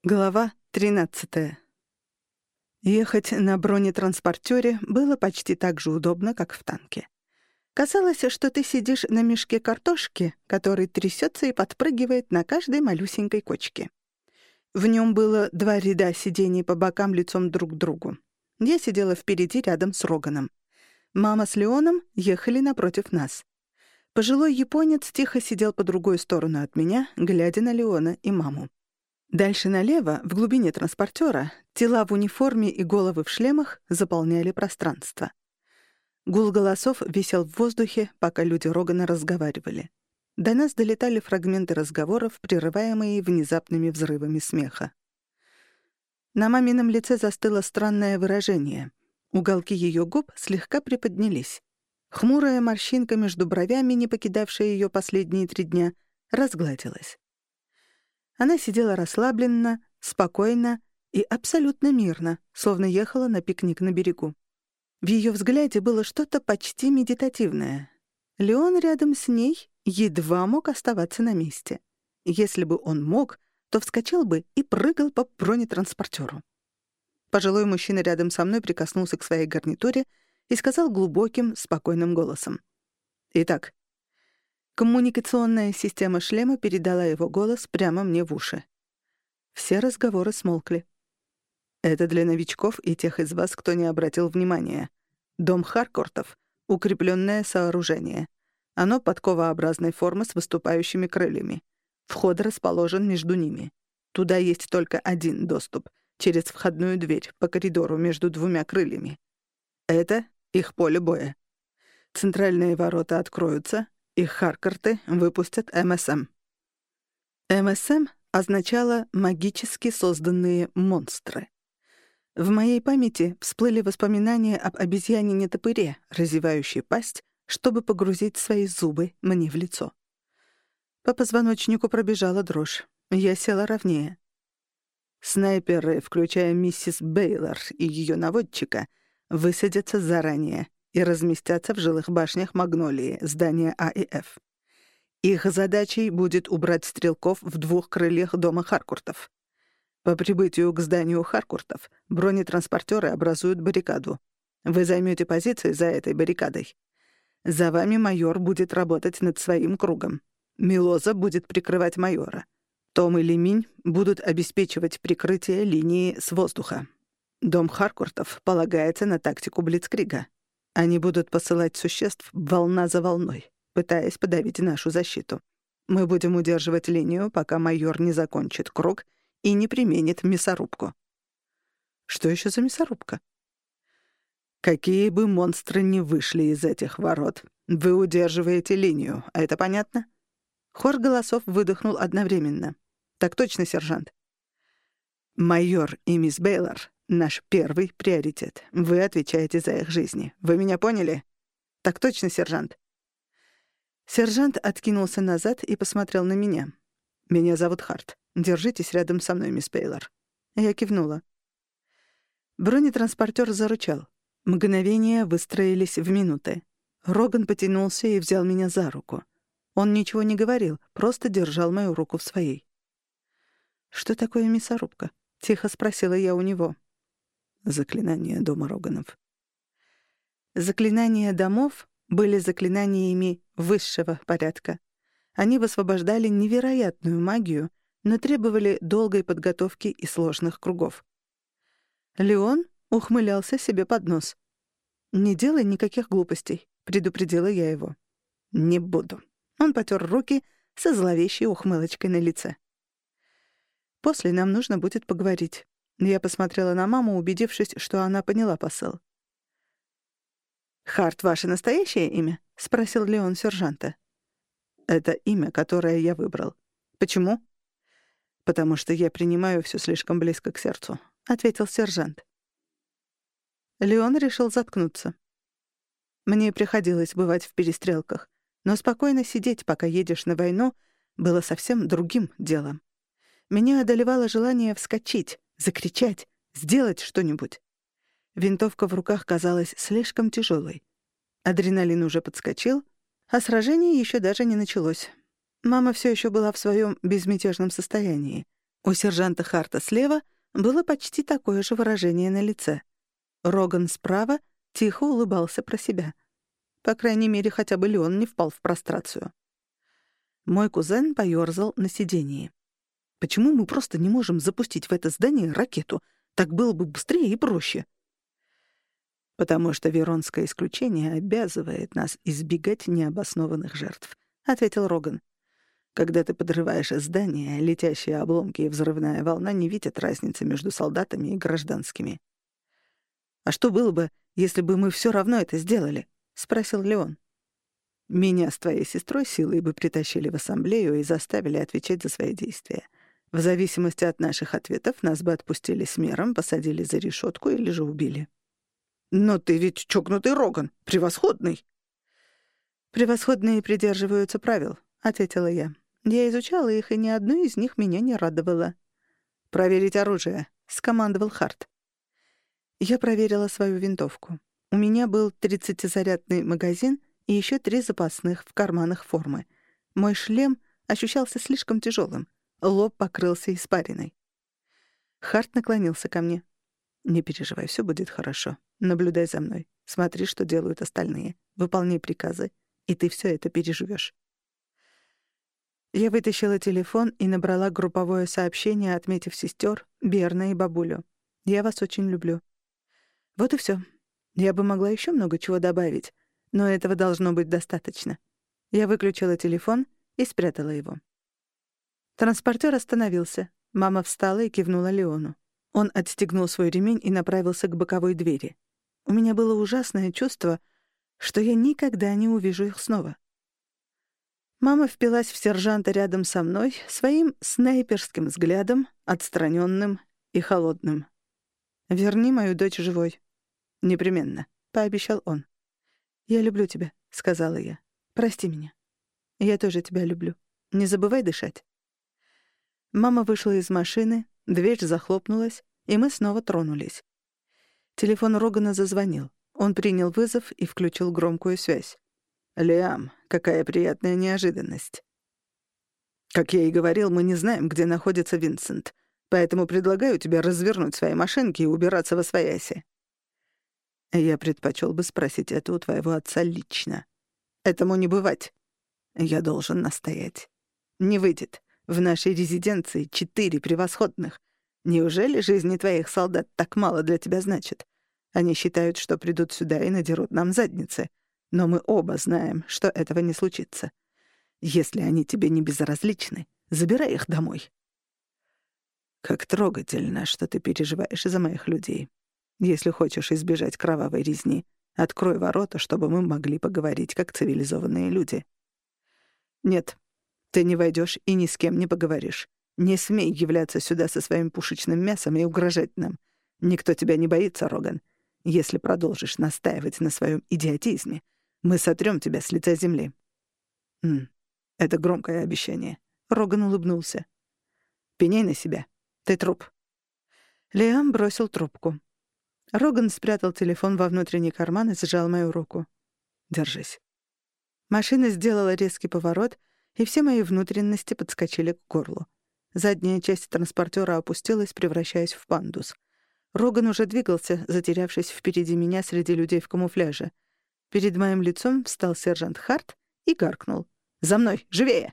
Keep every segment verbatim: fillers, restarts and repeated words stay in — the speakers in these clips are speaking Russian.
Глава тринадцатая. Ехать на бронетранспортере было почти так же удобно, как в танке. Казалось, что ты сидишь на мешке картошки, который трясется и подпрыгивает на каждой малюсенькой кочке. В нем было два ряда сидений по бокам лицом друг к другу. Я сидела впереди рядом с Роганом. Мама с Леоном ехали напротив нас. Пожилой японец тихо сидел по другой сторону от меня, глядя на Леона и маму. Дальше налево, в глубине транспортера, тела в униформе и головы в шлемах заполняли пространство. Гул голосов висел в воздухе, пока люди Рогана разговаривали. До нас долетали фрагменты разговоров, прерываемые внезапными взрывами смеха. На мамином лице застыло странное выражение. Уголки ее губ слегка приподнялись. Хмурая морщинка между бровями, не покидавшая ее последние три дня, разгладилась. Она сидела расслабленно, спокойно и абсолютно мирно, словно ехала на пикник на берегу. В ее взгляде было что-то почти медитативное. Леон рядом с ней едва мог оставаться на месте. Если бы он мог, то вскочил бы и прыгал по бронетранспортеру. Пожилой мужчина рядом со мной прикоснулся к своей гарнитуре и сказал глубоким, спокойным голосом: «Итак». Коммуникационная система шлема передала его голос прямо мне в уши. Все разговоры смолкли. Это для новичков и тех из вас, кто не обратил внимания. Дом Харкортов — укрепленное сооружение. Оно подковообразной формы с выступающими крыльями. Вход расположен между ними. Туда есть только один доступ — через входную дверь по коридору между двумя крыльями. Это их поле боя. Центральные ворота откроются, и Харкорты выпустят эм эс эм. эм эс эм означало «магически созданные монстры». В моей памяти всплыли воспоминания об обезьяне-нетопыре, разевающей пасть, чтобы погрузить свои зубы мне в лицо. По позвоночнику пробежала дрожь. Я села ровнее. Снайперы, включая миссис Бейлор и ее наводчика, высадятся заранее и разместятся в жилых башнях Магнолии, здания А и Ф. Их задачей будет убрать стрелков в двух крыльях дома Харкуртов. По прибытию к зданию Харкуртов бронетранспортеры образуют баррикаду. Вы займете позиции за этой баррикадой. За вами майор будет работать над своим кругом. Милоза будет прикрывать майора. Том и Лиминь будут обеспечивать прикрытие линии с воздуха. Дом Харкуртов полагается на тактику Блицкрига. Они будут посылать существ волна за волной, пытаясь подавить нашу защиту. Мы будем удерживать линию, пока майор не закончит круг и не применит мясорубку. Что еще за мясорубка? Какие бы монстры ни вышли из этих ворот, вы удерживаете линию. А это понятно? Хор голосов выдохнул одновременно. Так точно, сержант. Майор и мисс Бейлор — наш первый приоритет. Вы отвечаете за их жизни. Вы меня поняли? Так точно, сержант. Сержант откинулся назад и посмотрел на меня. Меня зовут Харт. Держитесь рядом со мной, мисс Бейлор. Я кивнула. Бронетранспортер зарычал. Мгновения выстроились в минуты. Роган потянулся и взял меня за руку. Он ничего не говорил, просто держал мою руку в своей. «Что такое мясорубка?» — тихо спросила я у него. Заклинания дома Роганов. Заклинания домов были заклинаниями высшего порядка. Они высвобождали невероятную магию, но требовали долгой подготовки и сложных кругов. Леон ухмылялся себе под нос. «Не делай никаких глупостей», — предупредила я его. «Не буду». Он потер руки со зловещей ухмылочкой на лице. «После нам нужно будет поговорить». Я посмотрела на маму, убедившись, что она поняла посыл. «Харт — ваше настоящее имя?» — спросил Леон сержанта. «Это имя, которое я выбрал». «Почему?» «Потому что я принимаю всё слишком близко к сердцу», — ответил сержант. Леон решил заткнуться. Мне приходилось бывать в перестрелках, но спокойно сидеть, пока едешь на войну, было совсем другим делом. Меня одолевало желание вскочить, закричать, сделать что-нибудь. Винтовка в руках казалась слишком тяжелой. Адреналин уже подскочил, а сражение еще даже не началось. Мама все еще была в своем безмятежном состоянии. У сержанта Харта слева было почти такое же выражение на лице. Роган справа тихо улыбался про себя. По крайней мере, хотя бы Леон не впал в прострацию. Мой кузен поёрзал на сиденье. «Почему мы просто не можем запустить в это здание ракету? Так было бы быстрее и проще». «Потому что Веронское исключение обязывает нас избегать необоснованных жертв», — ответил Роган. «Когда ты подрываешь здание, летящие обломки и взрывная волна не видят разницы между солдатами и гражданскими». «А что было бы, если бы мы всё равно это сделали?» — спросил Леон. «Меня с твоей сестрой силой бы притащили в ассамблею и заставили отвечать за свои действия. В зависимости от наших ответов нас бы отпустили с миром, посадили за решетку или же убили». «Но ты ведь чокнутый Роган, превосходный!» «Превосходные придерживаются правил», — ответила я. «Я изучала их, и ни одно из них меня не радовало». «Проверить оружие», — скомандовал Харт. Я проверила свою винтовку. У меня был тридцатизарядный магазин и еще три запасных в карманах формы. Мой шлем ощущался слишком тяжелым. Лоб покрылся испариной. Харт наклонился ко мне. «Не переживай, все будет хорошо. Наблюдай за мной. Смотри, что делают остальные. Выполняй приказы, и ты все это переживешь». Я вытащила телефон и набрала групповое сообщение, отметив сестер, Берна и бабулю. «Я вас очень люблю». Вот и все. Я бы могла еще много чего добавить, но этого должно быть достаточно. Я выключила телефон и спрятала его. Транспортер остановился. Мама встала и кивнула Леону. Он отстегнул свой ремень и направился к боковой двери. У меня было ужасное чувство, что я никогда не увижу их снова. Мама впилась в сержанта рядом со мной своим снайперским взглядом, отстраненным и холодным. «Верни мою дочь живой». «Непременно», — пообещал он. «Я люблю тебя», — сказала я. «Прости меня». «Я тоже тебя люблю. Не забывай дышать». Мама вышла из машины, дверь захлопнулась, и мы снова тронулись. Телефон Рогана зазвонил. Он принял вызов и включил громкую связь. «Лиам, какая приятная неожиданность». «Как я и говорил, мы не знаем, где находится Винсент, поэтому предлагаю тебе развернуть свои машинки и убираться восвояси». «Я предпочел бы спросить это у твоего отца лично. Этому не бывать. Я должен настоять. Не выйдет. В нашей резиденции четыре превосходных. Неужели жизни твоих солдат так мало для тебя значит? Они считают, что придут сюда и надерут нам задницы. Но мы оба знаем, что этого не случится. Если они тебе не безразличны, забирай их домой». «Как трогательно, что ты переживаешь за моих людей. Если хочешь избежать кровавой резни, открой ворота, чтобы мы могли поговорить как цивилизованные люди». «Нет, ты не войдешь и ни с кем не поговоришь. Не смей являться сюда со своим пушечным мясом и угрожать нам. Никто тебя не боится, Роган. Если продолжишь настаивать на своем идиотизме, мы сотрем тебя с лица земли». «М, это громкое обещание». Роган улыбнулся. «Пеняй на себя. Ты труп». Лиам бросил трубку. Роган спрятал телефон во внутренний карман и сжал мою руку. «Держись». Машина сделала резкий поворот, и все мои внутренности подскочили к горлу. Задняя часть транспортера опустилась, превращаясь в пандус. Роган уже двигался, затерявшись впереди меня среди людей в камуфляже. Перед моим лицом встал сержант Харт и гаркнул. «За мной! Живее!»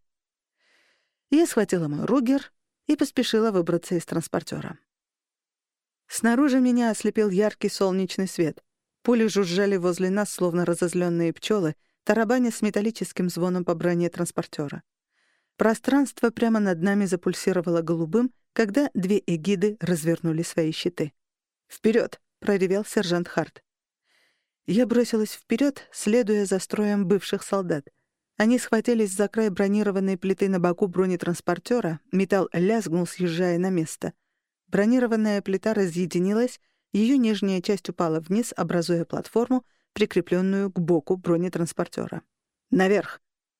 Я схватила мой Ругер и поспешила выбраться из транспортера. Снаружи меня ослепил яркий солнечный свет. Пули жужжали возле нас, словно разозленные пчелы, тарабаня с металлическим звоном по броне транспортера. Пространство прямо над нами запульсировало голубым, когда две эгиды развернули свои щиты. «Вперед!» — проревел сержант Харт. Я бросилась вперед, следуя за строем бывших солдат. Они схватились за край бронированной плиты на боку бронетранспортера, металл лязгнул, съезжая на место. Бронированная плита разъединилась, ее нижняя часть упала вниз, образуя платформу, прикрепленную к боку бронетранспортера. «Наверх!»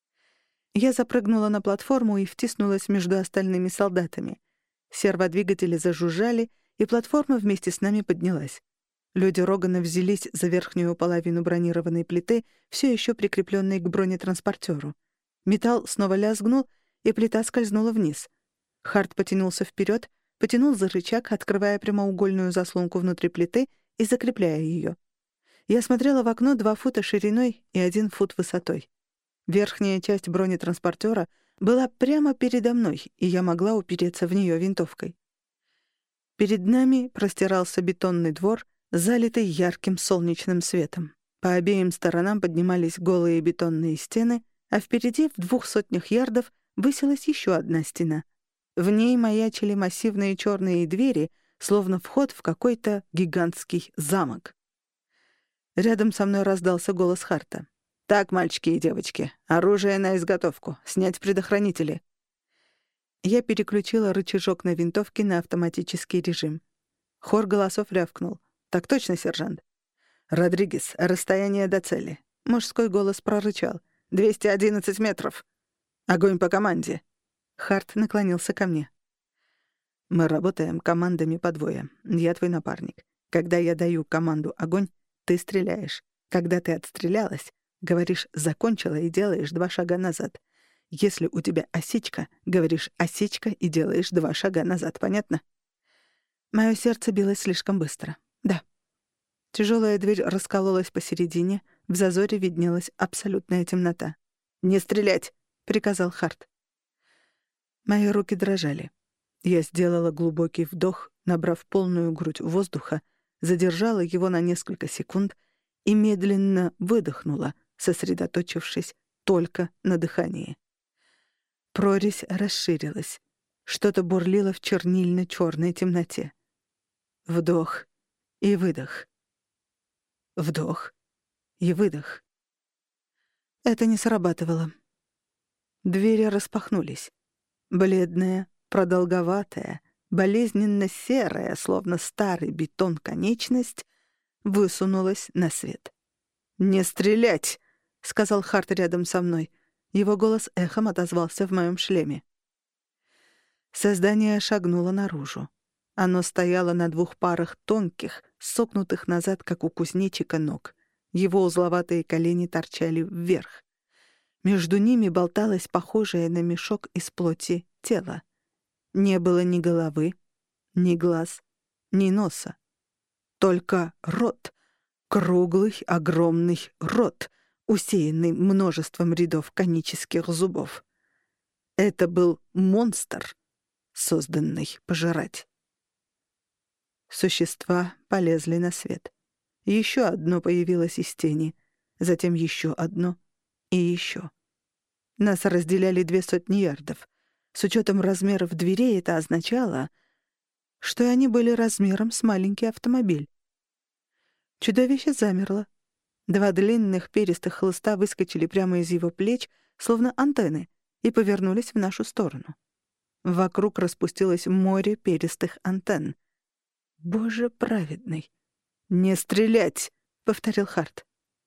Я запрыгнула на платформу и втиснулась между остальными солдатами. Серводвигатели зажужжали, и платформа вместе с нами поднялась. Люди Рогана взялись за верхнюю половину бронированной плиты, все еще прикрепленной к бронетранспортеру. Металл снова лязгнул, и плита скользнула вниз. Харт потянулся вперед, потянул за рычаг, открывая прямоугольную заслонку внутри плиты и закрепляя ее. Я смотрела в окно два фута шириной и один фут высотой. Верхняя часть бронетранспортера была прямо передо мной, и я могла упереться в нее винтовкой. Перед нами простирался бетонный двор, залитый ярким солнечным светом. По обеим сторонам поднимались голые бетонные стены, а впереди, в двух сотнях ярдов, высилась еще одна стена. В ней маячили массивные черные двери, словно вход в какой-то гигантский замок. Рядом со мной раздался голос Харта. «Так, мальчики и девочки, оружие на изготовку, снять предохранители». Я переключила рычажок на винтовке на автоматический режим. Хор голосов рявкнул. «Так точно, сержант». «Родригес, расстояние до цели». Мужской голос прорычал. «двести одиннадцать метров». «Огонь по команде». Харт наклонился ко мне. «Мы работаем командами по двое. Я твой напарник. Когда я даю команду «огонь», ты стреляешь. Когда ты отстрелялась, говоришь «закончила» и делаешь два шага назад. Если у тебя осечка, говоришь «осечка» и делаешь два шага назад. Понятно?» Моё сердце билось слишком быстро. «Да». Тяжелая дверь раскололась посередине, в зазоре виднелась абсолютная темнота. «Не стрелять!» — приказал Харт. Мои руки дрожали. Я сделала глубокий вдох, набрав полную грудь воздуха, задержала его на несколько секунд и медленно выдохнула, сосредоточившись только на дыхании. Прорезь расширилась. Что-то бурлило в чернильно-черной темноте. Вдох и выдох. Вдох и выдох. Это не срабатывало. Двери распахнулись. Бледная, продолговатая, болезненно-серая, словно старый бетон конечность, высунулась на свет. «Не стрелять!» — сказал Харт рядом со мной. Его голос эхом отозвался в моем шлеме. Создание шагнуло наружу. Оно стояло на двух парах тонких, согнутых назад, как у кузнечика, ног. Его узловатые колени торчали вверх. Между ними болталось похожее на мешок из плоти тело. Не было ни головы, ни глаз, ни носа. Только рот, круглый, огромный рот, усеянный множеством рядов конических зубов. Это был монстр, созданный пожирать. Существа полезли на свет. Еще одно появилось из тени, затем еще одно и еще. Нас разделяли две сотни ярдов. С учетом размеров дверей это означало, что они были размером с маленький автомобиль. Чудовище замерло. Два длинных перистых хлыста выскочили прямо из его плеч, словно антенны, и повернулись в нашу сторону. Вокруг распустилось море перистых антенн. «Боже праведный!» «Не стрелять!» — повторил Харт.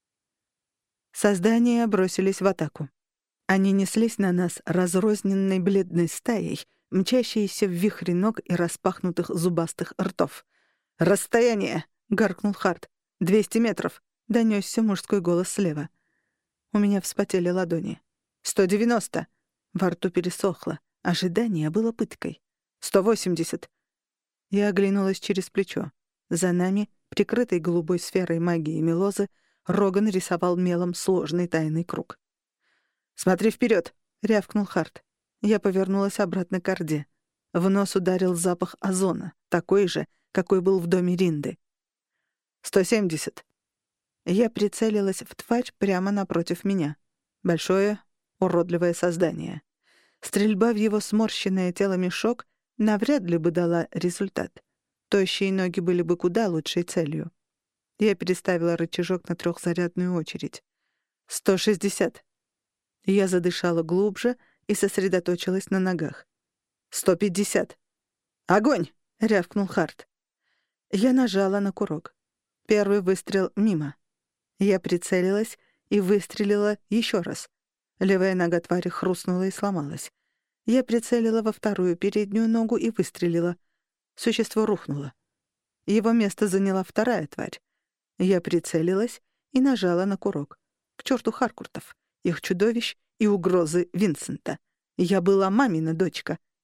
Создания бросились в атаку. Они неслись на нас разрозненной бледной стаей, мчащиеся в вихре ног и распахнутых зубастых ртов. «Расстояние!» — гаркнул Харт. «Двести метров!» — донёсся мужской голос слева. У меня вспотели ладони. «Сто девяносто!» Во рту пересохло. Ожидание было пыткой. «Сто восемьдесят!» Я оглянулась через плечо. За нами, прикрытой голубой сферой магии Мелозы, Роган рисовал мелом сложный тайный круг. «Смотри вперед!» — рявкнул Харт. Я повернулась обратно к Орде. В нос ударил запах озона, такой же, какой был в доме Ринды. «Сто семьдесят!» Я прицелилась в тварь прямо напротив меня. Большое, уродливое создание. Стрельба в его сморщенное тело-мешок навряд ли бы дала результат. Тощие ноги были бы куда лучшей целью. Я переставила рычажок на трехзарядную очередь. «Сто шестьдесят!» Я задышала глубже и сосредоточилась на ногах. «Сто пятьдесят!» «Огонь!» — рявкнул Харт. Я нажала на курок. Первый выстрел мимо. Я прицелилась и выстрелила еще раз. Левая нога твари хрустнула и сломалась. Я прицелила во вторую переднюю ногу и выстрелила. Существо рухнуло. Его место заняла вторая тварь. Я прицелилась и нажала на курок. К черту Харкуртов, их чудовищ и угрозы Винсента. Я была мамина дочка,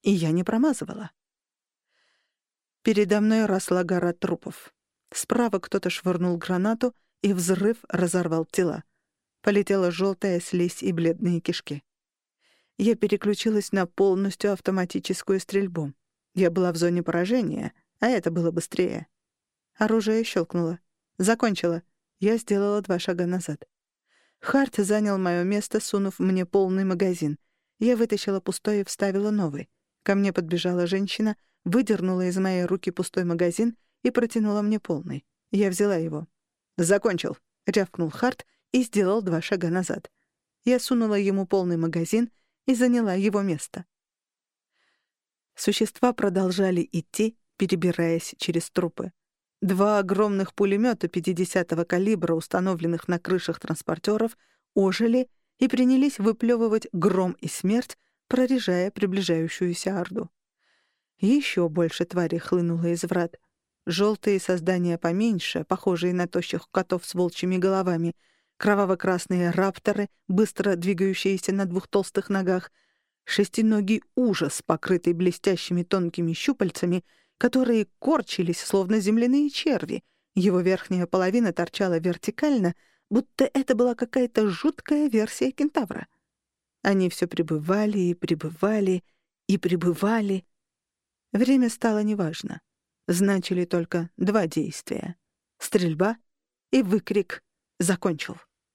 И я не промазывала. Передо мной росла гора трупов. Справа кто-то швырнул гранату, и взрыв разорвал тела. Полетела желтая слизь и бледные кишки. Я переключилась на полностью автоматическую стрельбу. Я была в зоне поражения, а это было быстрее. Оружие щелкнуло. Закончила. Я сделала два шага назад. Харт занял мое место, сунув мне полный магазин. Я вытащила пустой и вставила новый. Ко мне подбежала женщина, выдернула из моей руки пустой магазин и протянула мне полный. Я взяла его. «Закончил», — рявкнул Харт и сделал два шага назад. Я сунула ему полный магазин и заняла его место. Существа продолжали идти, перебираясь через трупы. Два огромных пулемета пятидесятого калибра, установленных на крышах транспортеров, ожили и принялись выплевывать гром и смерть, прорежая приближающуюся орду. Еще больше тварей хлынуло из врат. Желтые создания поменьше, похожие на тощих котов с волчьими головами, кроваво-красные рапторы, быстро двигающиеся на двух толстых ногах, шестиногий ужас, покрытый блестящими тонкими щупальцами, которые корчились, словно земляные черви. Его верхняя половина торчала вертикально, будто это была какая-то жуткая версия кентавра. Они все прибывали и прибывали и прибывали. Время стало неважно. Значили только два действия — стрельба и выкрик «Закончил!».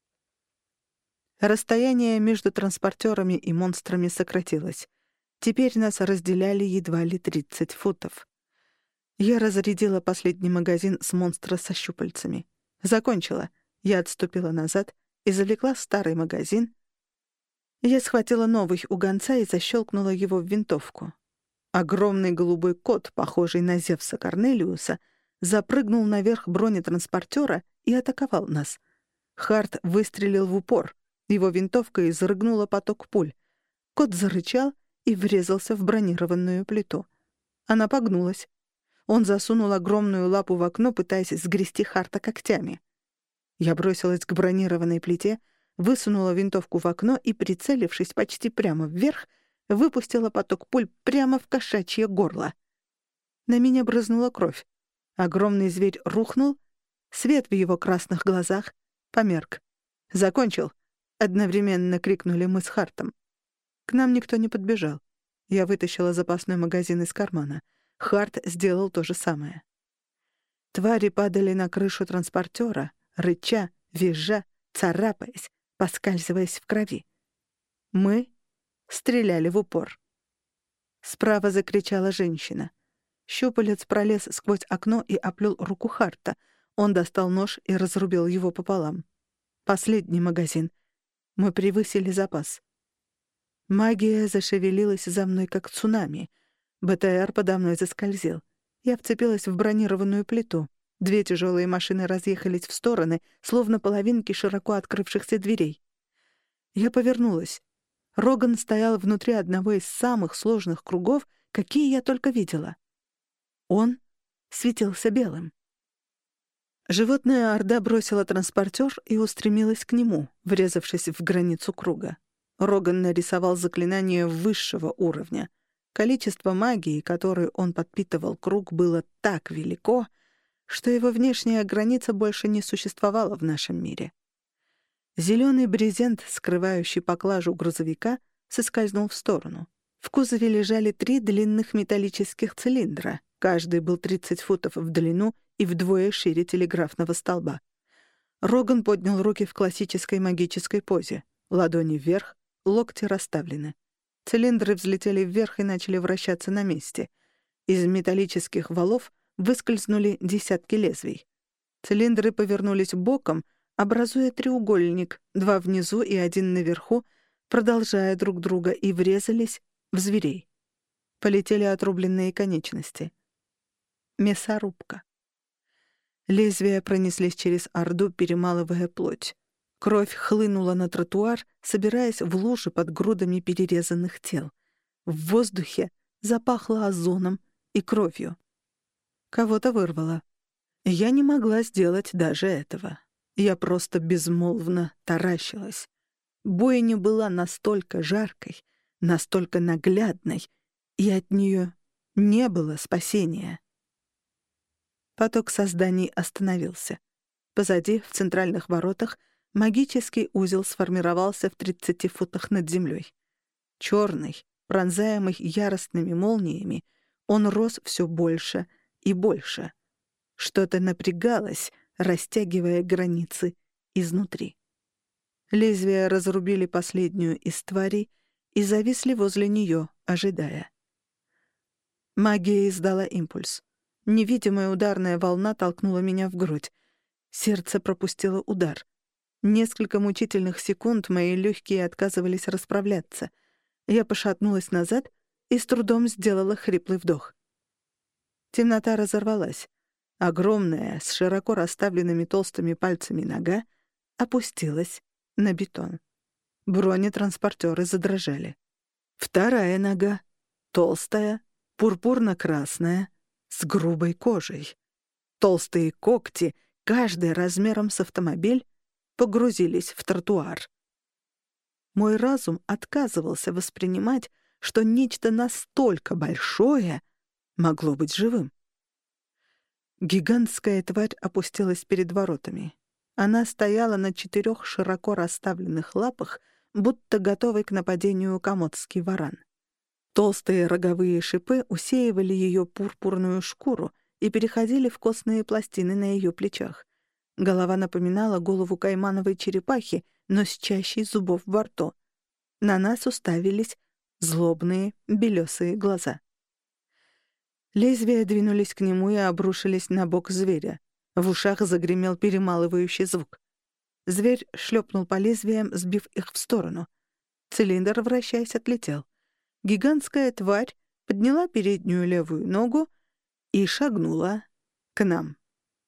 Расстояние между транспортерами и монстрами сократилось. Теперь нас разделяли едва ли тридцать футов. Я разрядила последний магазин с монстра со щупальцами. Закончила. Я отступила назад, извлекла старый магазин. Я схватила новый у гонца и защелкнула его в винтовку. Огромный голубой кот, похожий на Зевса Корнелиуса, запрыгнул наверх бронетранспортера и атаковал нас. Харт выстрелил в упор. Его винтовка изрыгнула поток пуль. Кот зарычал и врезался в бронированную плиту. Она погнулась. Он засунул огромную лапу в окно, пытаясь сгрести Харта когтями. Я бросилась к бронированной плите, высунула винтовку в окно и, прицелившись почти прямо вверх, выпустила поток пуль прямо в кошачье горло. На меня брызнула кровь. Огромный зверь рухнул, свет в его красных глазах померк. «Закончил!» — одновременно крикнули мы с Хартом. К нам никто не подбежал. Я вытащила запасной магазин из кармана. Харт сделал то же самое. Твари падали на крышу транспортера, рыча, визжа, царапаясь, поскальзываясь в крови. Мы стреляли в упор. Справа закричала женщина. Щупалец пролез сквозь окно и оплел руку Харта. Он достал нож и разрубил его пополам. Последний магазин. Мы превысили запас. Магия зашевелилась за мной, как цунами. БТР подо мной заскользил. Я вцепилась в бронированную плиту. Две тяжелые машины разъехались в стороны, словно половинки широко открывшихся дверей. Я повернулась. Роган стоял внутри одного из самых сложных кругов, какие я только видела. Он светился белым. Животная орда бросила транспортер и устремилась к нему, врезавшись в границу круга. Роган нарисовал заклинание высшего уровня. Количество магии, которой он подпитывал круг, было так велико, что его внешняя граница больше не существовала в нашем мире. Зеленый брезент, скрывающий поклажу грузовика, соскользнул в сторону. В кузове лежали три длинных металлических цилиндра. Каждый был тридцать футов в длину и вдвое шире телеграфного столба. Роган поднял руки в классической магической позе. Ладони вверх, локти расставлены. Цилиндры взлетели вверх и начали вращаться на месте. Из металлических валов выскользнули десятки лезвий. Цилиндры повернулись боком, образуя треугольник, два внизу и один наверху, продолжая друг друга, и врезались в зверей. Полетели отрубленные конечности. Мясорубка. Лезвия пронеслись через орду, перемалывая плоть. Кровь хлынула на тротуар, собираясь в лужи под грудами перерезанных тел. В воздухе запахло озоном и кровью. Кого-то вырвало. Я не могла сделать даже этого. Я просто безмолвно таращилась. Бойня была настолько жаркой, настолько наглядной, и от нее не было спасения. Поток созданий остановился. Позади, в центральных воротах, магический узел сформировался в тридцати футах над землей. Черный, пронзаемый яростными молниями, он рос все больше и больше. Что-то напрягалось, растягивая границы изнутри. Лезвия разрубили последнюю из тварей и зависли возле нее, ожидая. Магия издала импульс. Невидимая ударная волна толкнула меня в грудь. Сердце пропустило удар. Несколько мучительных секунд мои легкие отказывались расправляться. Я пошатнулась назад и с трудом сделала хриплый вдох. Темнота разорвалась. Огромная, с широко расставленными толстыми пальцами нога опустилась на бетон. Бронетранспортеры задрожали. Вторая нога, толстая, пурпурно-красная, с грубой кожей. Толстые когти, каждый размером с автомобиль, погрузились в тротуар. Мой разум отказывался воспринимать, что нечто настолько большое могло быть живым. Гигантская тварь опустилась перед воротами. Она стояла на четырех широко расставленных лапах, будто готовый к нападению комодский варан. Толстые роговые шипы усеивали ее пурпурную шкуру и переходили в костные пластины на ее плечах. Голова напоминала голову каймановой черепахи, но с чащей зубов во рту. На нас уставились злобные белесые глаза. Лезвия двинулись к нему и обрушились на бок зверя. В ушах загремел перемалывающий звук. Зверь шлепнул по лезвиям, сбив их в сторону. Цилиндр, вращаясь, отлетел. Гигантская тварь подняла переднюю левую ногу и шагнула к нам.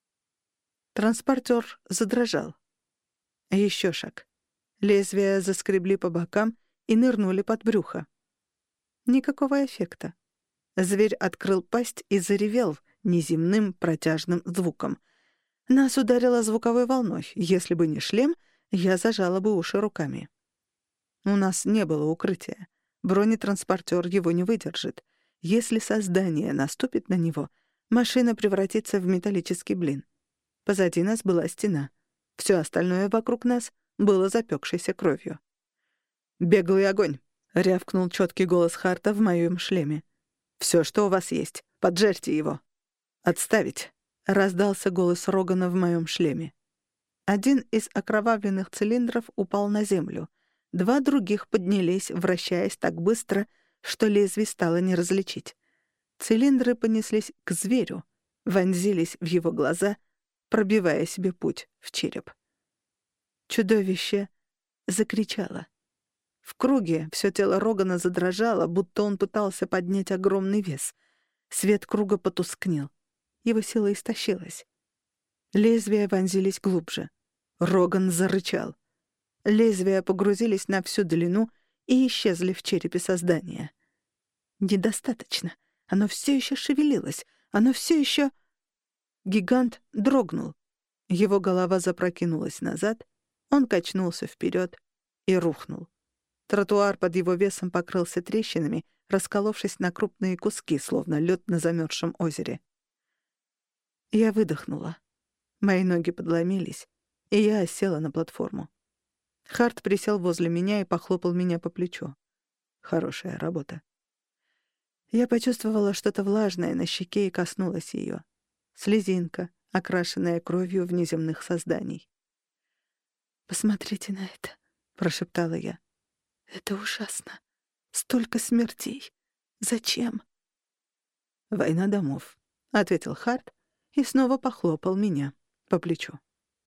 Транспортер задрожал. Еще шаг. Лезвия заскребли по бокам и нырнули под брюхо. Никакого эффекта. Зверь открыл пасть и заревел неземным протяжным звуком. Нас ударило звуковой волной. Если бы не шлем, я зажала бы уши руками. У нас не было укрытия. Бронетранспортер его не выдержит. Если создание наступит на него, машина превратится в металлический блин. Позади нас была стена. Все остальное вокруг нас было запекшейся кровью. «Беглый огонь!» — рявкнул четкий голос Харта в моем шлеме. «Все, что у вас есть, поджарьте его!» «Отставить!» — раздался голос Рогана в моем шлеме. Один из окровавленных цилиндров упал на землю. Два других поднялись, вращаясь так быстро, что лезвий стало не различить. Цилиндры понеслись к зверю, вонзились в его глаза, пробивая себе путь в череп. Чудовище закричало. В круге все тело Рогана задрожало, будто он пытался поднять огромный вес. Свет круга потускнел. Его сила истощилась. Лезвия вонзились глубже. Роган зарычал. Лезвия погрузились на всю длину и исчезли в черепе создания. Недостаточно. Оно все еще шевелилось. Оно все еще... Гигант дрогнул. Его голова запрокинулась назад, он качнулся вперед и рухнул. Тротуар под его весом покрылся трещинами, расколовшись на крупные куски, словно лед на замерзшем озере. Я выдохнула. Мои ноги подломились, и я осела на платформу. Харт присел возле меня и похлопал меня по плечу. Хорошая работа. Я почувствовала что-то влажное на щеке и коснулась ее. Слезинка, окрашенная кровью внеземных созданий. «Посмотрите на это», — прошептала я. «Это ужасно. Столько смертей. Зачем?» «Война домов», — ответил Харт и снова похлопал меня по плечу.